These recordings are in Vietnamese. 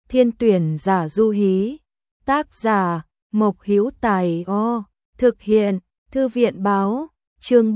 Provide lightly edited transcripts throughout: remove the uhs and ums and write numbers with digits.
Thiên tuyển giả du hí. Tác giả Mộc Hữu Tài. Thực hiện Thư viện báo. Chương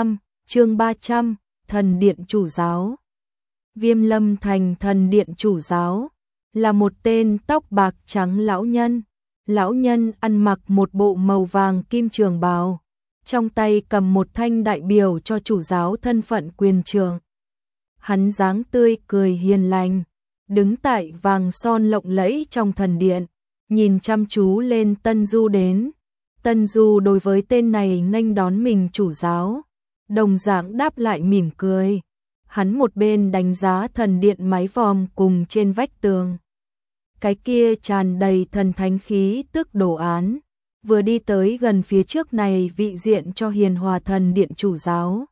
300, Thần điện chủ giáo. Viêm Lâm Thành thần điện chủ giáo là một tên tóc bạc trắng lão nhân. Lão nhân ăn mặc một bộ màu vàng kim trường bào, trong tay cầm một thanh đại biểu cho chủ giáo thân phận quyền trưởng. Hắn dáng tươi cười hiền lành, đứng tại vàng son lộng lẫy trong thần điện, nhìn chăm chú lên Tân Du đến. Tân Du đối với tên này nghênh đón mình chủ giáo, đồng dạng đáp lại mỉm cười. Hắn một bên đánh giá thần điện mái vòm cùng trên vách tường, cái kia tràn đầy thần thánh khí tức đồ án, vừa đi tới gần phía trước này vị diện cho hiền hòa thần điện chủ giáo.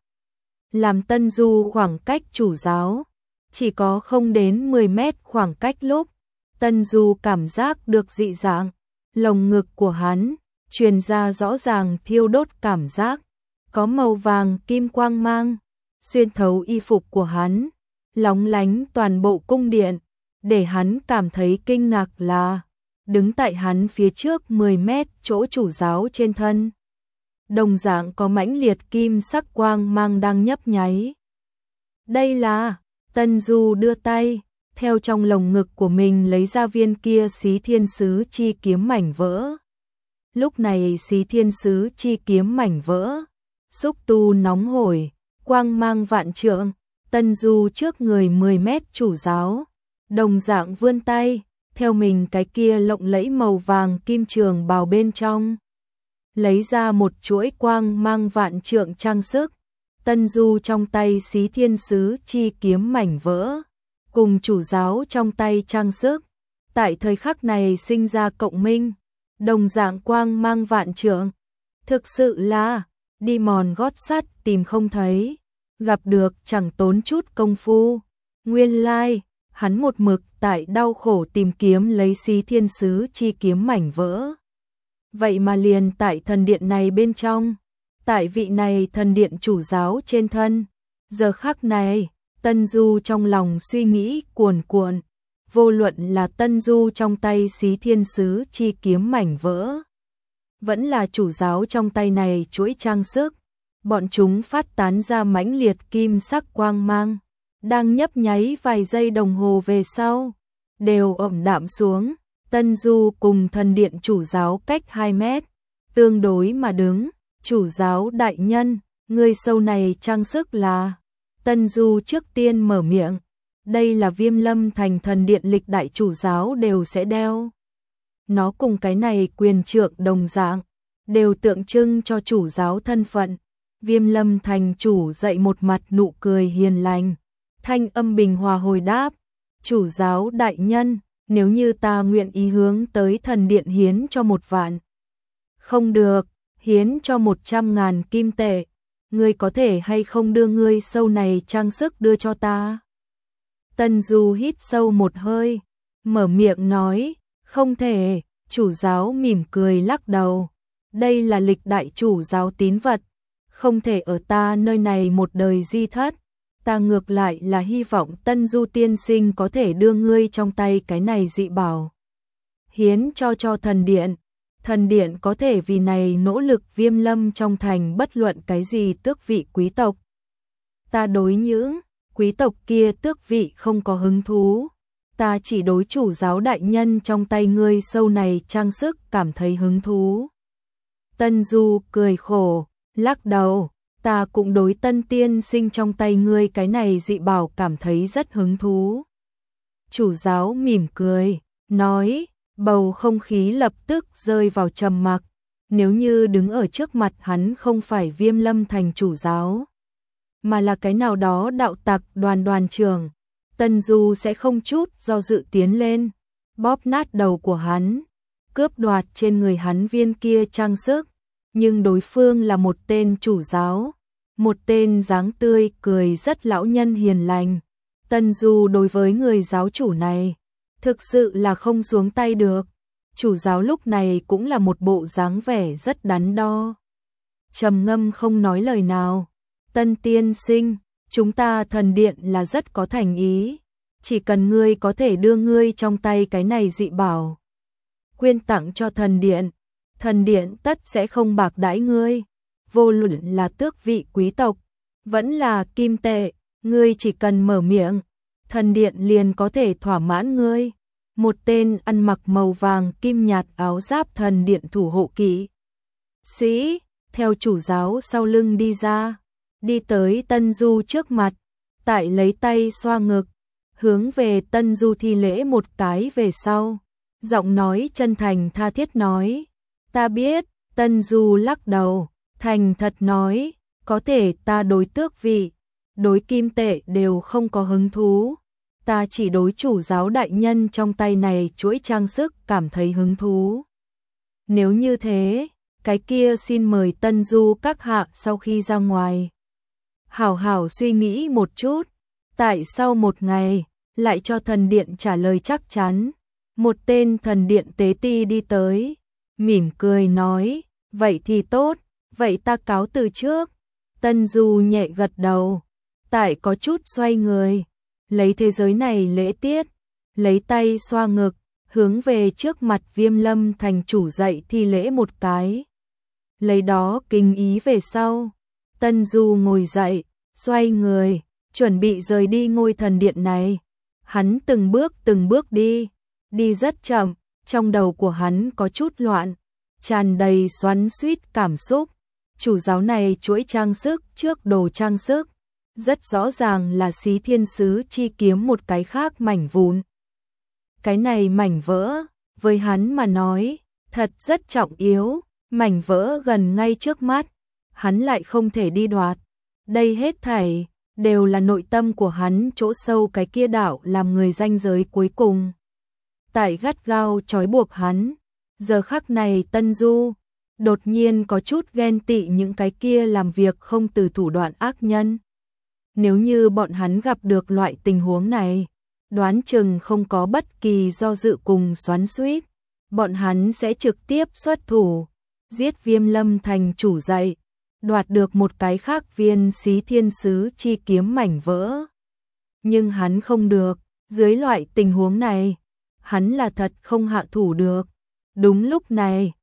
Làm Tân Du khoảng cách chủ giáo chỉ có không đến 10 mét khoảng cách lúc, Tân Du cảm giác được dị dạng, lồng ngực của hắn truyền ra rõ ràng thiêu đốt cảm giác, có màu vàng kim quang mang xuyên thấu y phục của hắn, lóng lánh toàn bộ cung điện, để hắn cảm thấy kinh ngạc là đứng tại hắn phía trước 10 mét chỗ chủ giáo trên thân, đồng dạng có mãnh liệt kim sắc quang mang đang nhấp nháy. Đây là, Tân Du đưa tay, theo trong lồng ngực của mình lấy ra viên kia Xí Thiên Sứ chi kiếm mảnh vỡ. Lúc này Xí Thiên Sứ chi kiếm mảnh vỡ, xúc tu nóng hổi, quang mang vạn trượng. Tân Du trước người 10 mét chủ giáo, đồng dạng vươn tay, theo mình cái kia lộng lẫy màu vàng kim trường bào bên trong, lấy ra một chuỗi quang mang vạn trượng trang sức. Tân Du trong tay Xí Thiên Sứ chi kiếm mảnh vỡ, cùng chủ giáo trong tay trang sức, tại thời khắc này sinh ra cộng minh, đồng dạng quang mang vạn trượng. Thực sự là đi mòn gót sắt tìm không thấy, gặp được chẳng tốn chút công phu. Nguyên lai, hắn một mực tại đau khổ tìm kiếm lấy Xí Thiên Sứ chi kiếm mảnh vỡ. Vậy mà liền tại thần điện này bên trong, tại vị này thần điện chủ giáo trên thân, giờ khắc này, Tân Du trong lòng suy nghĩ cuồn cuộn, vô luận là Tân Du trong tay Xí Thiên Sứ chi kiếm mảnh vỡ, vẫn là chủ giáo trong tay này chuỗi trang sức, bọn chúng phát tán ra mãnh liệt kim sắc quang mang, đang nhấp nháy vài giây đồng hồ về sau, đều ẩm đạm xuống. Tân Du cùng thần điện chủ giáo cách 2 mét, tương đối mà đứng. Chủ giáo đại nhân, người sâu này trang sức là? Tân Du trước tiên mở miệng, đây là Viêm Lâm Thành thần điện lịch đại chủ giáo đều sẽ đeo. Nó cùng cái này quyền trượng đồng dạng, đều tượng trưng cho chủ giáo thân phận. Viêm Lâm Thành chủ dậy một mặt nụ cười hiền lành, thanh âm bình hòa hồi đáp, chủ giáo đại nhân, nếu như ta nguyện ý hướng tới thần điện hiến cho 1 vạn. Không được, hiến cho 100.000 kim tệ, ngươi có thể hay không đưa ngươi sâu này trang sức đưa cho ta? Tân Du hít sâu một hơi, mở miệng nói, không thể. Chủ giáo mỉm cười lắc đầu, đây là lịch đại chủ giáo tín vật, không thể ở ta nơi này một đời di thất. Ta ngược lại là hy vọng Tân Du tiên sinh có thể đưa ngươi trong tay cái này dị bảo, hiến cho thần điện. Thần điện có thể vì này nỗ lực Viêm Lâm trong thành bất luận cái gì tước vị quý tộc. Ta đối những quý tộc kia tước vị không có hứng thú, ta chỉ đối chủ giáo đại nhân trong tay ngươi sâu này trang sức cảm thấy hứng thú. Tân Du cười khổ, lắc đầu, ta cũng đối Tân tiên sinh trong tay ngươi cái này dị bảo cảm thấy rất hứng thú. Chủ giáo mỉm cười, nói, bầu không khí lập tức rơi vào trầm mặc. Nếu như đứng ở trước mặt hắn không phải Viêm Lâm Thành chủ giáo, mà là cái nào đó đạo tặc đoàn trưởng, Tân Du sẽ không chút do dự tiến lên, bóp nát đầu của hắn, cướp đoạt trên người hắn viên kia trang sức. Nhưng đối phương là một tên chủ giáo, một tên dáng tươi cười rất lão nhân hiền lành. Tân Du đối với người giáo chủ này thực sự là không xuống tay được. Chủ giáo lúc này cũng là một bộ dáng vẻ rất đắn đo, trầm ngâm không nói lời nào. Tân tiên sinh, chúng ta thần điện là rất có thành ý, chỉ cần ngươi có thể đưa ngươi trong tay cái này dị bảo quyên tặng cho thần điện tất sẽ không bạc đãi ngươi, vô luận là tước vị quý tộc, vẫn là kim tệ, ngươi chỉ cần mở miệng, thần điện liền có thể thỏa mãn ngươi. Một tên ăn mặc màu vàng kim nhạt áo giáp thần điện thủ hộ kỵ sĩ, theo chủ giáo sau lưng đi ra, đi tới Tân Du trước mặt, tại lấy tay xoa ngực, hướng về Tân Du thi lễ một cái về sau, giọng nói chân thành tha thiết nói, ta biết. Tân Du lắc đầu, thành thật nói, có thể ta đối tước vị, đối kim tệ đều không có hứng thú, ta chỉ đối chủ giáo đại nhân trong tay này chuỗi trang sức cảm thấy hứng thú. Nếu như thế, cái kia xin mời Tân Du các hạ sau khi ra ngoài hảo hảo suy nghĩ một chút, tại sau một ngày lại cho thần điện trả lời chắc chắn. Một tên thần điện tế ti đi tới, mỉm cười nói, vậy thì tốt, vậy ta cáo từ trước. Tân Du nhẹ gật đầu, tại có chút xoay người, lấy thế giới này lễ tiết, lấy tay xoa ngực, hướng về trước mặt Viêm Lâm thành chủ dạy thi lễ một cái. Lấy đó kính ý về sau, Tân Du ngồi dậy, xoay người, chuẩn bị rời đi ngôi thần điện này. Hắn từng bước đi rất chậm, trong đầu của hắn có chút loạn, tràn đầy xoắn xuýt cảm xúc. Chủ giáo này chuỗi trang sức trước đồ trang sức, rất rõ ràng là Xí Thiên Sứ chi kiếm một cái khác mảnh vụn. Cái này mảnh vỡ, với hắn mà nói, thật rất trọng yếu, mảnh vỡ gần ngay trước mắt, hắn lại không thể đi đoạt. Đây hết thảy đều là nội tâm của hắn chỗ sâu cái kia đạo làm người ranh giới cuối cùng. Tại gắt gao trói buộc hắn, giờ khắc này Tân Du đột nhiên có chút ghen tị những cái kia làm việc không từ thủ đoạn ác nhân. Nếu như bọn hắn gặp được loại tình huống này, đoán chừng không có bất kỳ do dự cùng xoắn xuýt, bọn hắn sẽ trực tiếp xuất thủ, giết Viêm Lâm thành chủ dạy, đoạt được một cái khác viên Xí Thiên Sứ chi kiếm mảnh vỡ. Nhưng hắn không được, dưới loại tình huống này, hắn là thật không hạ thủ được. Đúng lúc này,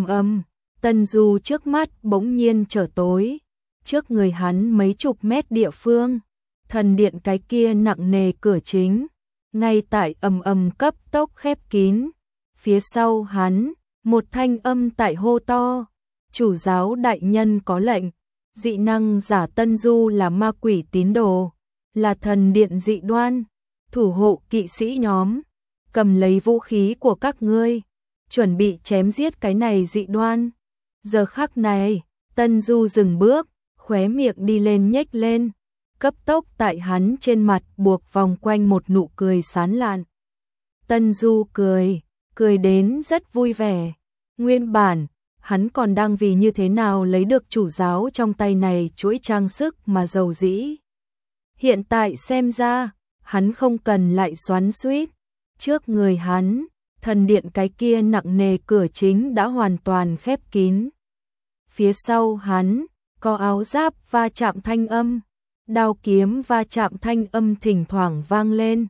Tân Du trước mắt bỗng nhiên trở tối, trước người hắn mấy chục mét địa phương, thần điện cái kia nặng nề cửa chính, ngay tại cấp tốc khép kín. Phía sau hắn, một thanh âm tại hô to, chủ giáo đại nhân có lệnh, dị năng giả Tân Du là ma quỷ tín đồ, là thần điện dị đoan, thủ hộ kỵ sĩ nhóm, cầm lấy vũ khí của các ngươi, chuẩn bị chém giết cái này dị đoan. Giờ khắc này, Tân Du dừng bước, khóe miệng đi lên nhếch lên, cấp tốc tại hắn trên mặt buộc vòng quanh một nụ cười sán lạn. Tân Du cười đến rất vui vẻ. Nguyên bản, hắn còn đang vì như thế nào lấy được chủ giáo trong tay này chuỗi trang sức mà giàu dĩ. Hiện tại xem ra, hắn không cần lại xoắn xuýt. Trước người hắn, thần điện cái kia nặng nề cửa chính đã hoàn toàn khép kín. Phía sau hắn, có áo giáp va chạm thanh âm, đao kiếm va chạm thanh âm thỉnh thoảng vang lên.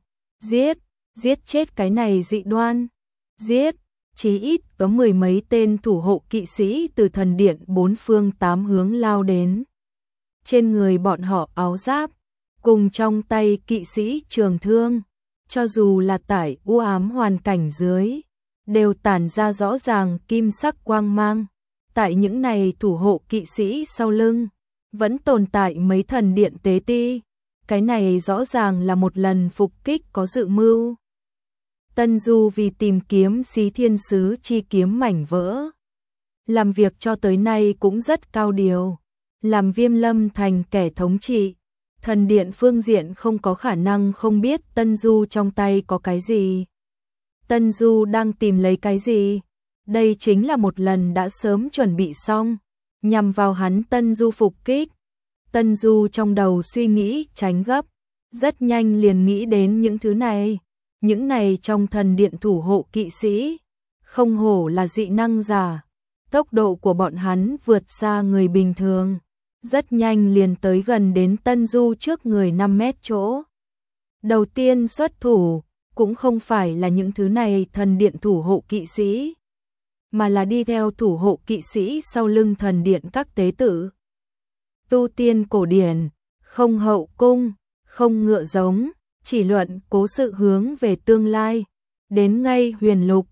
Giết chết cái này dị đoan. Giết, chí ít có mười mấy tên thủ hộ kỵ sĩ từ thần điện bốn phương tám hướng lao đến. Trên người bọn họ áo giáp, cùng trong tay kỵ sĩ trường thương, cho dù là tại u ám hoàn cảnh dưới, đều tản ra rõ ràng kim sắc quang mang. Tại những này thủ hộ kỵ sĩ sau lưng, vẫn tồn tại mấy thần điện tế ti. Cái này rõ ràng là một lần phục kích có dự mưu. Tân Du vì tìm kiếm Xí Thiên Sứ chi kiếm mảnh vỡ, làm việc cho tới nay cũng rất cao điều. Làm Viêm Lâm thành kẻ thống trị, thần điện phương diện không có khả năng không biết Tân Du trong tay có cái gì. Tân Du đang tìm lấy cái gì? Đây chính là một lần đã sớm chuẩn bị xong, nhằm vào hắn Tân Du phục kích. Tân Du trong đầu suy nghĩ tránh gấp, rất nhanh liền nghĩ đến những thứ này. Những này trong thần điện thủ hộ kỵ sĩ, không hổ là dị năng giả, tốc độ của bọn hắn vượt xa người bình thường, rất nhanh liền tới gần đến Tân Du trước người 5 mét chỗ. Đầu tiên xuất thủ, cũng không phải là những thứ này thần điện thủ hộ kỵ sĩ, mà là đi theo thủ hộ kỵ sĩ sau lưng thần điện các tế tử. Tu tiên cổ điển, không hậu cung, không ngựa giống, chỉ luận cố sự hướng về tương lai. Đến ngay huyền lục,